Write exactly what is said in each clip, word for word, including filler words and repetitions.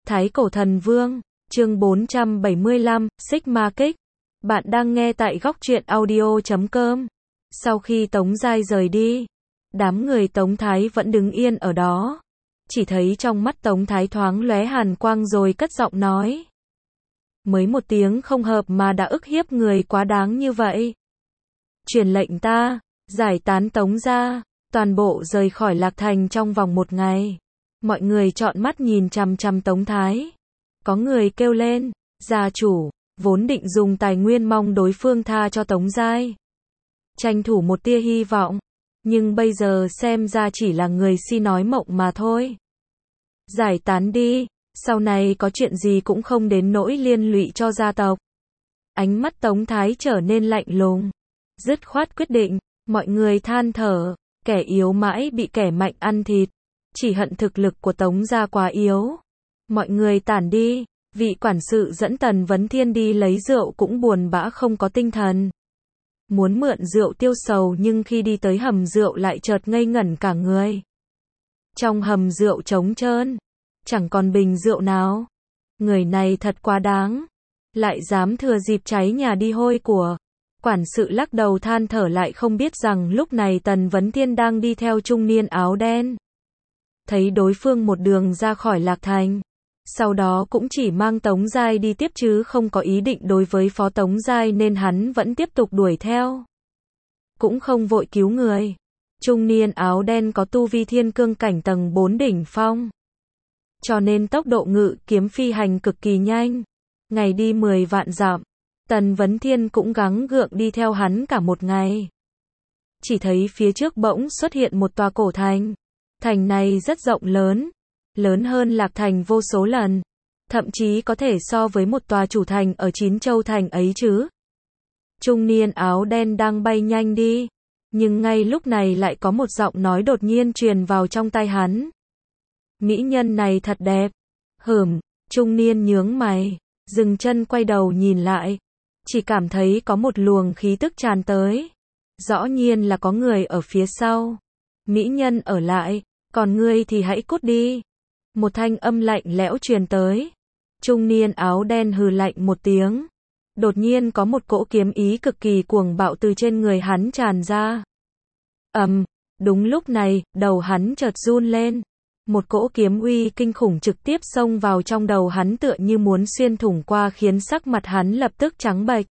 Thái Cổ Thần Vương, chương bốn trăm bảy mươi lăm, Sigma Kích. Bạn đang nghe tại góc truyện audio chấm com. Sau khi Tống Giai rời đi, đám người Tống Thái vẫn đứng yên ở đó. Chỉ thấy trong mắt Tống Thái thoáng lóe hàn quang rồi cất giọng nói. Mới một tiếng không hợp mà đã ức hiếp người quá đáng như vậy. Truyền lệnh ta, giải tán Tống gia, toàn bộ rời khỏi Lạc Thành trong vòng một ngày. Mọi người trọn mắt nhìn chằm chằm Tống Thái. Có người kêu lên, gia chủ, vốn định dùng tài nguyên mong đối phương tha cho Tống Giai. Tranh thủ một tia hy vọng, nhưng bây giờ xem ra chỉ là người si nói mộng mà thôi. Giải tán đi, sau này có chuyện gì cũng không đến nỗi liên lụy cho gia tộc. Ánh mắt Tống Thái trở nên lạnh lùng, dứt khoát quyết định, mọi người than thở, kẻ yếu mãi bị kẻ mạnh ăn thịt. Chỉ hận thực lực của Tống gia quá yếu. Mọi người tản đi, vị quản sự dẫn Tần Vấn Thiên đi lấy rượu cũng buồn bã không có tinh thần. Muốn mượn rượu tiêu sầu nhưng khi đi tới hầm rượu lại chợt ngây ngẩn cả người. Trong hầm rượu trống trơn, chẳng còn bình rượu nào. Người này thật quá đáng, lại dám thừa dịp cháy nhà đi hôi của. Quản sự lắc đầu than thở lại không biết rằng lúc này Tần Vấn Thiên đang đi theo trung niên áo đen. Thấy đối phương một đường ra khỏi Lạc Thành, sau đó cũng chỉ mang Tống Giai đi tiếp chứ không có ý định đối với Phó Tống Giai nên hắn vẫn tiếp tục đuổi theo. Cũng không vội cứu người. Trung niên áo đen có tu vi thiên cương cảnh tầng bốn đỉnh phong. Cho nên tốc độ ngự kiếm phi hành cực kỳ nhanh. Ngày đi mười vạn dặm. Tần Vấn Thiên cũng gắng gượng đi theo hắn cả một ngày. Chỉ thấy phía trước bỗng xuất hiện một tòa cổ thành. Thành này rất rộng lớn, lớn hơn Lạc Thành vô số lần, thậm chí có thể so với một tòa chủ thành ở chín châu thành ấy chứ. Trung niên áo đen đang bay nhanh đi, nhưng ngay lúc này lại có một giọng nói đột nhiên truyền vào trong tai hắn. Mỹ nhân này thật đẹp. Hửm, trung niên nhướng mày, dừng chân quay đầu nhìn lại, chỉ cảm thấy có một luồng khí tức tràn tới. Rõ nhiên là có người ở phía sau. Mỹ nhân ở lại, còn ngươi thì hãy cút đi. Một thanh âm lạnh lẽo truyền tới. Trung niên áo đen hừ lạnh một tiếng. Đột nhiên có một cỗ kiếm ý cực kỳ cuồng bạo từ trên người hắn tràn ra. Ầm, um, đúng lúc này, đầu hắn chợt run lên. Một cỗ kiếm uy kinh khủng trực tiếp xông vào trong đầu hắn tựa như muốn xuyên thủng qua khiến sắc mặt hắn lập tức trắng bệch.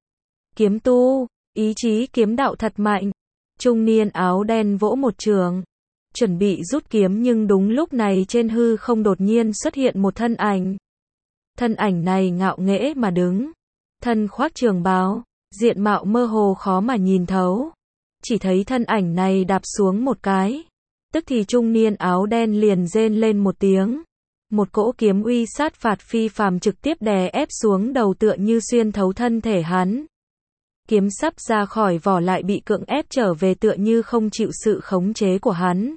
Kiếm tu, ý chí kiếm đạo thật mạnh. Trung niên áo đen vỗ một trường, chuẩn bị rút kiếm nhưng đúng lúc này trên hư không đột nhiên xuất hiện một thân ảnh. Thân ảnh này ngạo nghễ mà đứng, thân khoác trường bào, diện mạo mơ hồ khó mà nhìn thấu. Chỉ thấy thân ảnh này đạp xuống một cái, tức thì trung niên áo đen liền rên lên một tiếng. Một cỗ kiếm uy sát phạt phi phàm trực tiếp đè ép xuống đầu tựa như xuyên thấu thân thể hắn. Kiếm sắp ra khỏi vỏ lại bị cưỡng ép trở về tựa như không chịu sự khống chế của hắn.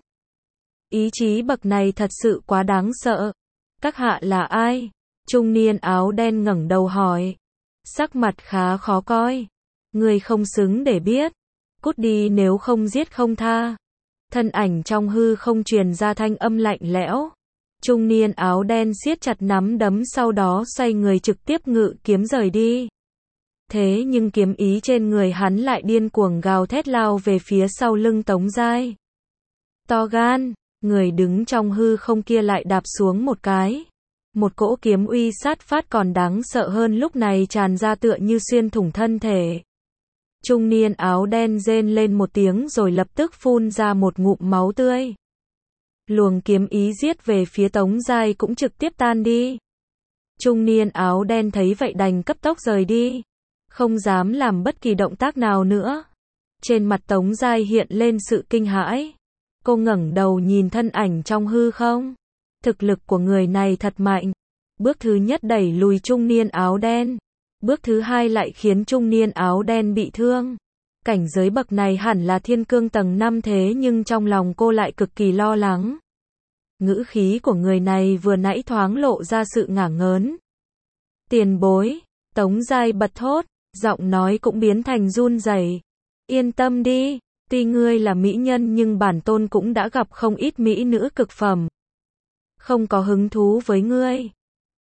Ý chí bậc này thật sự quá đáng sợ. Các hạ là ai? Trung niên áo đen ngẩng đầu hỏi. Sắc mặt khá khó coi. Người không xứng để biết. Cút đi nếu không giết không tha. Thân ảnh trong hư không truyền ra thanh âm lạnh lẽo. Trung niên áo đen siết chặt nắm đấm sau đó xoay người trực tiếp ngự kiếm rời đi. Thế nhưng kiếm ý trên người hắn lại điên cuồng gào thét lao về phía sau lưng Tống Giai. To gan, người đứng trong hư không kia lại đạp xuống một cái. Một cỗ kiếm uy sát phát còn đáng sợ hơn lúc này tràn ra tựa như xuyên thủng thân thể. Trung niên áo đen rên lên một tiếng rồi lập tức phun ra một ngụm máu tươi. Luồng kiếm ý giết về phía Tống Giai cũng trực tiếp tan đi. Trung niên áo đen thấy vậy đành cấp tốc rời đi. Không dám làm bất kỳ động tác nào nữa. Trên mặt Tống Giai hiện lên sự kinh hãi. Cô ngẩng đầu nhìn thân ảnh trong hư không. Thực lực của người này thật mạnh. Bước thứ nhất đẩy lùi trung niên áo đen. Bước thứ hai lại khiến trung niên áo đen bị thương. Cảnh giới bậc này hẳn là thiên cương tầng năm thế nhưng trong lòng cô lại cực kỳ lo lắng. Ngữ khí của người này vừa nãy thoáng lộ ra sự ngả ngớn. Tiền bối, Tống Giai bật thốt, giọng nói cũng biến thành run rẩy. Yên tâm đi, tuy ngươi là mỹ nhân nhưng bản tôn cũng đã gặp không ít mỹ nữ cực phẩm. Không có hứng thú với ngươi.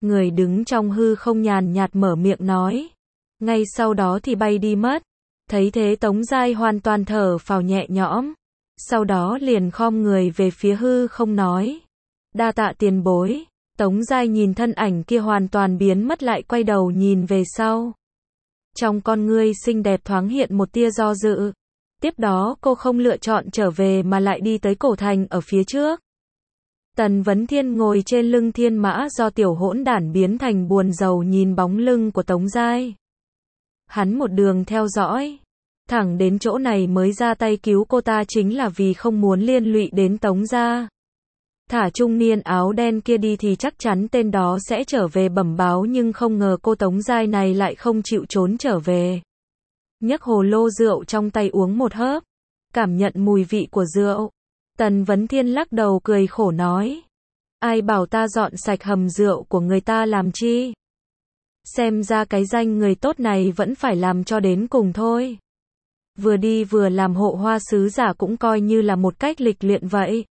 Người đứng trong hư không nhàn nhạt mở miệng nói. Ngay sau đó thì bay đi mất. Thấy thế Tống Giai hoàn toàn thở phào nhẹ nhõm. Sau đó liền khom người về phía hư không nói. Đa tạ tiền bối. Tống Giai nhìn thân ảnh kia hoàn toàn biến mất lại quay đầu nhìn về sau. Trong con ngươi xinh đẹp thoáng hiện một tia do dự. Tiếp đó cô không lựa chọn trở về mà lại đi tới cổ thành ở phía trước. Tần Vấn Thiên ngồi trên lưng thiên mã do tiểu hỗn đản biến thành buồn rầu nhìn bóng lưng của Tống Giai. Hắn một đường theo dõi. Thẳng đến chỗ này mới ra tay cứu cô ta chính là vì không muốn liên lụy đến Tống gia. Thả trung niên áo đen kia đi thì chắc chắn tên đó sẽ trở về bẩm báo nhưng không ngờ cô Tống Giai này lại không chịu trốn trở về. Nhấc hồ lô rượu trong tay uống một hớp. Cảm nhận mùi vị của rượu. Tần Vấn Thiên lắc đầu cười khổ nói. Ai bảo ta dọn sạch hầm rượu của người ta làm chi? Xem ra cái danh người tốt này vẫn phải làm cho đến cùng thôi. Vừa đi vừa làm hộ hoa sứ giả cũng coi như là một cách lịch luyện vậy.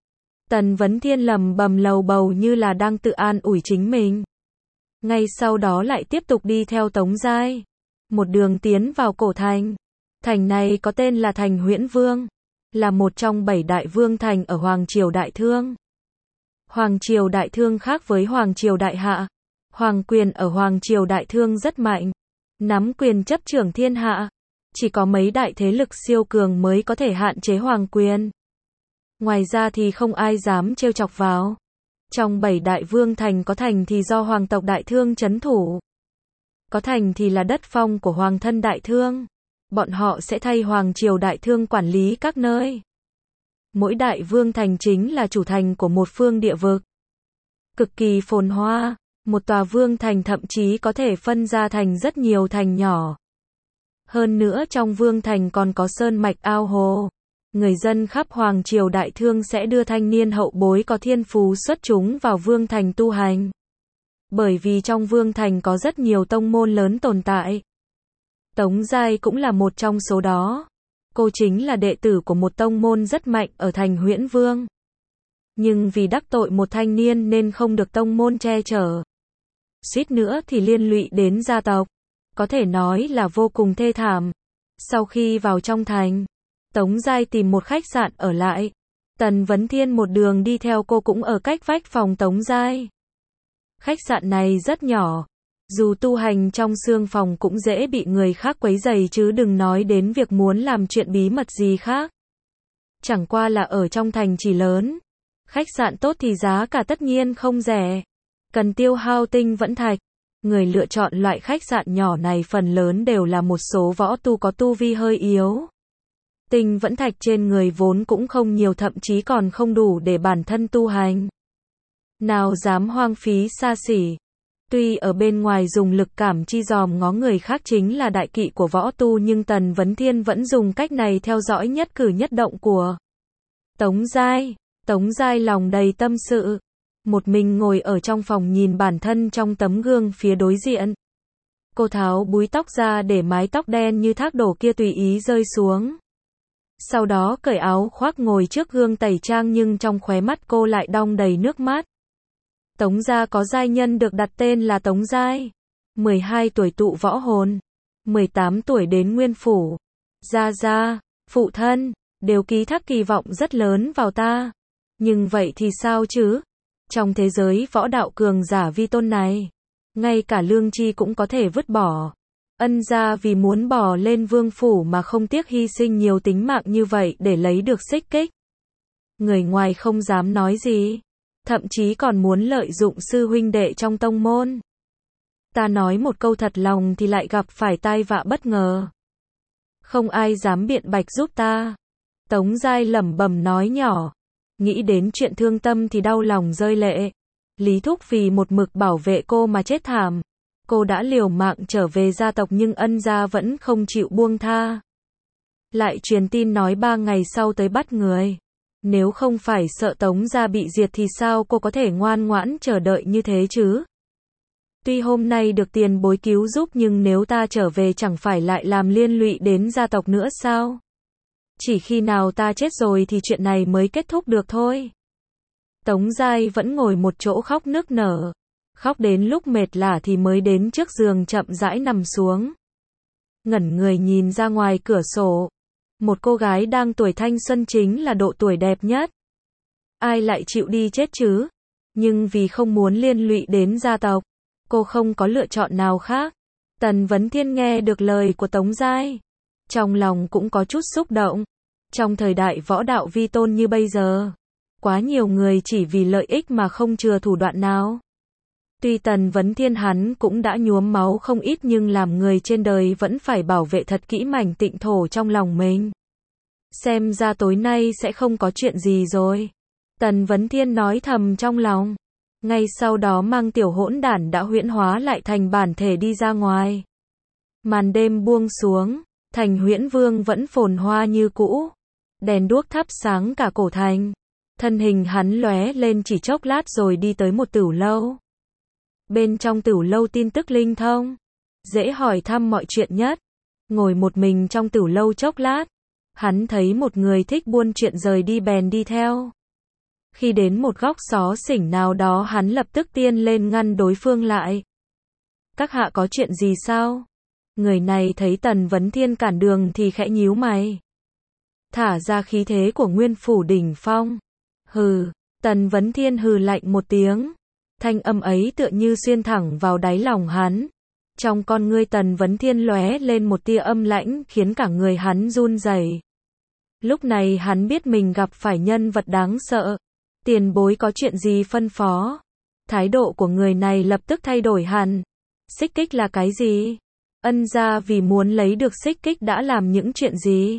Tần Vấn Thiên lầm bầm lầu bầu như là đang tự an ủi chính mình. Ngay sau đó lại tiếp tục đi theo Tống Giai. Một đường tiến vào cổ thành. Thành này có tên là thành Huyễn Vương. Là một trong bảy đại vương thành ở Hoàng Triều Đại Thương. Hoàng Triều Đại Thương khác với Hoàng Triều Đại Hạ. Hoàng quyền ở Hoàng Triều Đại Thương rất mạnh. Nắm quyền chấp trưởng thiên hạ. Chỉ có mấy đại thế lực siêu cường mới có thể hạn chế hoàng quyền. Ngoài ra thì không ai dám trêu chọc vào. Trong bảy đại vương thành có thành thì do hoàng tộc Đại Thương trấn thủ. Có thành thì là đất phong của hoàng thân Đại Thương. Bọn họ sẽ thay Hoàng Triều Đại Thương quản lý các nơi. Mỗi đại vương thành chính là chủ thành của một phương địa vực. Cực kỳ phồn hoa, một tòa vương thành thậm chí có thể phân ra thành rất nhiều thành nhỏ. Hơn nữa trong vương thành còn có sơn mạch ao hồ. Người dân khắp Hoàng Triều Đại Thương sẽ đưa thanh niên hậu bối có thiên phú xuất chúng vào vương thành tu hành. Bởi vì trong vương thành có rất nhiều tông môn lớn tồn tại. Tống Giai cũng là một trong số đó. Cô chính là đệ tử của một tông môn rất mạnh ở thành Huyễn Vương. Nhưng vì đắc tội một thanh niên nên không được tông môn che chở. Suýt nữa thì liên lụy đến gia tộc. Có thể nói là vô cùng thê thảm. Sau khi vào trong thành, Tống Giai tìm một khách sạn ở lại. Tần Vấn Thiên một đường đi theo cô cũng ở cách vách phòng Tống Giai. Khách sạn này rất nhỏ. Dù tu hành trong xương phòng cũng dễ bị người khác quấy rầy chứ đừng nói đến việc muốn làm chuyện bí mật gì khác. Chẳng qua là ở trong thành chỉ lớn. Khách sạn tốt thì giá cả tất nhiên không rẻ. Cần tiêu hao tinh vẫn thạch. Người lựa chọn loại khách sạn nhỏ này phần lớn đều là một số võ tu có tu vi hơi yếu. Tinh vẫn thạch trên người vốn cũng không nhiều thậm chí còn không đủ để bản thân tu hành. Nào dám hoang phí xa xỉ. Tuy ở bên ngoài dùng lực cảm chi dòm ngó người khác chính là đại kỵ của võ tu nhưng Tần Vấn Thiên vẫn dùng cách này theo dõi nhất cử nhất động của Tống Giai. Tống Giai lòng đầy tâm sự. Một mình ngồi ở trong phòng nhìn bản thân trong tấm gương phía đối diện. Cô tháo búi tóc ra để mái tóc đen như thác đổ kia tùy ý rơi xuống. Sau đó cởi áo khoác ngồi trước gương tẩy trang nhưng trong khóe mắt cô lại đong đầy nước mắt. Tống gia có giai nhân được đặt tên là Tống Giai. mười hai tuổi tụ võ hồn. mười tám tuổi đến nguyên phủ. Gia gia, phụ thân, đều ký thác kỳ vọng rất lớn vào ta. Nhưng vậy thì sao chứ? Trong thế giới võ đạo cường giả vi tôn này, ngay cả lương tri cũng có thể vứt bỏ. Ân gia vì muốn bỏ lên vương phủ mà không tiếc hy sinh nhiều tính mạng như vậy để lấy được xích kích. Người ngoài không dám nói gì. Thậm chí còn muốn lợi dụng sư huynh đệ trong tông môn. Ta nói một câu thật lòng thì lại gặp phải tai vạ bất ngờ. Không ai dám biện bạch giúp ta. Tống Giai lẩm bẩm nói nhỏ. Nghĩ đến chuyện thương tâm thì đau lòng rơi lệ. Lý Thúc vì một mực bảo vệ cô mà chết thảm. Cô đã liều mạng trở về gia tộc nhưng Ân gia vẫn không chịu buông tha. Lại truyền tin nói ba ngày sau tới bắt người. Nếu không phải sợ Tống gia bị diệt thì sao cô có thể ngoan ngoãn chờ đợi như thế chứ? Tuy hôm nay được tiền bối cứu giúp nhưng nếu ta trở về chẳng phải lại làm liên lụy đến gia tộc nữa sao? Chỉ khi nào ta chết rồi thì chuyện này mới kết thúc được thôi. Tống Giai vẫn ngồi một chỗ khóc nức nở. Khóc đến lúc mệt lả thì mới đến trước giường chậm rãi nằm xuống. Ngẩn người nhìn ra ngoài cửa sổ. Một cô gái đang tuổi thanh xuân chính là độ tuổi đẹp nhất. Ai lại chịu đi chết chứ? Nhưng vì không muốn liên lụy đến gia tộc, cô không có lựa chọn nào khác. Tần Vấn Thiên nghe được lời của Tống Giai, trong lòng cũng có chút xúc động. Trong thời đại võ đạo vi tôn như bây giờ, quá nhiều người chỉ vì lợi ích mà không chừa thủ đoạn nào. Tuy Tần Vấn Thiên hắn cũng đã nhuốm máu không ít nhưng làm người trên đời vẫn phải bảo vệ thật kỹ mảnh tịnh thổ trong lòng mình. Xem ra tối nay sẽ không có chuyện gì rồi. Tần Vấn Thiên nói thầm trong lòng. Ngay sau đó mang tiểu hỗn đản đã huyễn hóa lại thành bản thể đi ra ngoài. Màn đêm buông xuống, thành Huyễn Vương vẫn phồn hoa như cũ. Đèn đuốc thắp sáng cả cổ thành. Thân hình hắn lóe lên chỉ chốc lát rồi đi tới một tửu lâu. Bên trong tửu lâu tin tức linh thông, dễ hỏi thăm mọi chuyện nhất. Ngồi một mình trong tửu lâu chốc lát, hắn thấy một người thích buôn chuyện rời đi bèn đi theo. Khi đến một góc xó xỉnh nào đó hắn lập tức tiên lên ngăn đối phương lại. Các hạ có chuyện gì sao? Người này thấy Tần Vấn Thiên cản đường thì khẽ nhíu mày. Thả ra khí thế của Nguyên Phủ đỉnh phong. Hừ, Tần Vấn Thiên hừ lạnh một tiếng. Thanh âm ấy tựa như xuyên thẳng vào đáy lòng hắn. Trong con ngươi Tần Vấn Thiên lóe lên một tia âm lãnh khiến cả người hắn run rẩy. Lúc này hắn biết mình gặp phải nhân vật đáng sợ. Tiền bối có chuyện gì phân phó? Thái độ của người này lập tức thay đổi hẳn. Xích kích là cái gì? Ân gia vì muốn lấy được xích kích đã làm những chuyện gì?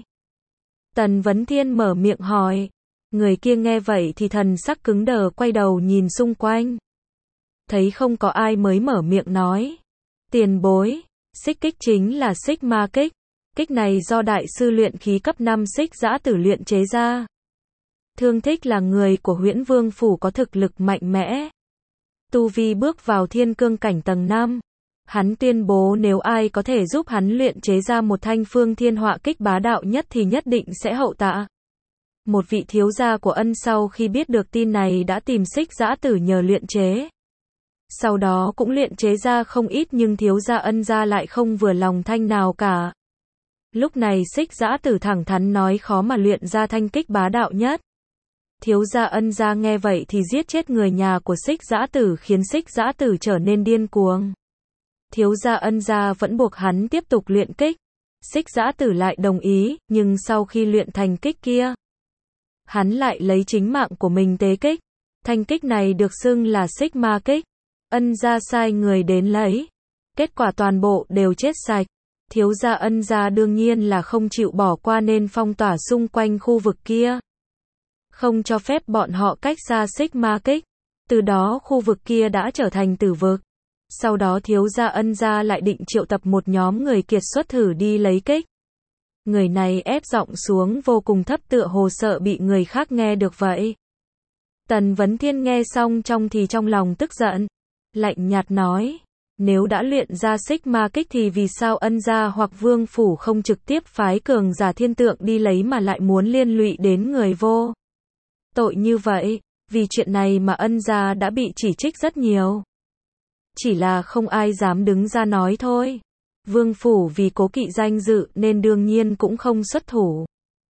Tần Vấn Thiên mở miệng hỏi. Người kia nghe vậy thì thần sắc cứng đờ quay đầu nhìn xung quanh. Thấy không có ai mới mở miệng nói. Tiền bối, xích kích chính là xích ma kích. Kích này do đại sư luyện khí cấp năm xích giã tử luyện chế ra. Thương Thích là người của Huyễn Vương Phủ có thực lực mạnh mẽ. Tu vi bước vào thiên cương cảnh tầng năm. Hắn tuyên bố nếu ai có thể giúp hắn luyện chế ra một thanh phương thiên họa kích bá đạo nhất thì nhất định sẽ hậu tạ. Một vị thiếu gia của Ân sau khi biết được tin này đã tìm xích giã tử nhờ luyện chế. Sau đó cũng luyện chế ra không ít nhưng thiếu gia Ân gia lại không vừa lòng thanh nào cả. Lúc này xích giã tử thẳng thắn nói khó mà luyện ra thanh kích bá đạo nhất. Thiếu gia Ân gia nghe vậy thì giết chết người nhà của xích giã tử khiến xích giã tử trở nên điên cuồng. Thiếu gia Ân gia vẫn buộc hắn tiếp tục luyện kích. Xích giã tử lại đồng ý, nhưng sau khi luyện thành kích kia, hắn lại lấy chính mạng của mình tế kích. Thanh kích này được xưng là xích ma kích. Ân gia sai người đến lấy. Kết quả toàn bộ đều chết sạch. Thiếu gia Ân gia đương nhiên là không chịu bỏ qua nên phong tỏa xung quanh khu vực kia. Không cho phép bọn họ cách xa xích ma kích. Từ đó khu vực kia đã trở thành tử vực. Sau đó thiếu gia Ân gia lại định triệu tập một nhóm người kiệt xuất thử đi lấy kích. Người này ép giọng xuống vô cùng thấp tựa hồ sợ bị người khác nghe được vậy. Tần Vấn Thiên nghe xong trong thì trong lòng tức giận. Lạnh nhạt nói. Nếu đã luyện ra xích ma kích thì vì sao Ân gia hoặc Vương Phủ không trực tiếp phái cường giả thiên tượng đi lấy mà lại muốn liên lụy đến người vô tội như vậy? Vì chuyện này mà Ân gia đã bị chỉ trích rất nhiều. Chỉ là không ai dám đứng ra nói thôi. Vương Phủ vì cố kỵ danh dự nên đương nhiên cũng không xuất thủ.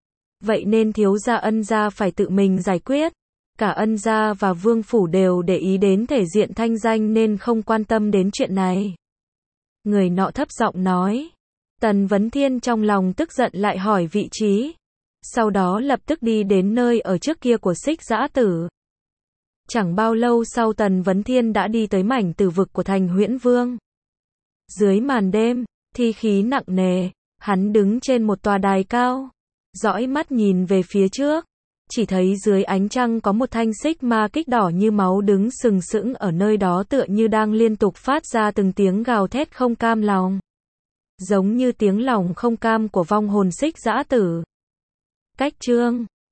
Vậy nên thiếu gia Ân gia phải tự mình giải quyết. Cả Ân gia và Vương Phủ đều để ý đến thể diện thanh danh nên không quan tâm đến chuyện này. Người nọ thấp giọng nói. Tần Vấn Thiên trong lòng tức giận lại hỏi vị trí. Sau đó lập tức đi đến nơi ở trước kia của xích giã tử. Chẳng bao lâu sau Tần Vấn Thiên đã đi tới mảnh tử vực của thành Huyễn Vương. Dưới màn đêm, thi khí nặng nề, hắn đứng trên một tòa đài cao. Dõi mắt nhìn về phía trước. Chỉ thấy dưới ánh trăng có một thanh xích ma kích đỏ như máu đứng sừng sững ở nơi đó tựa như đang liên tục phát ra từng tiếng gào thét không cam lòng. Giống như tiếng lòng không cam của vong hồn xích giã tử. Cách chương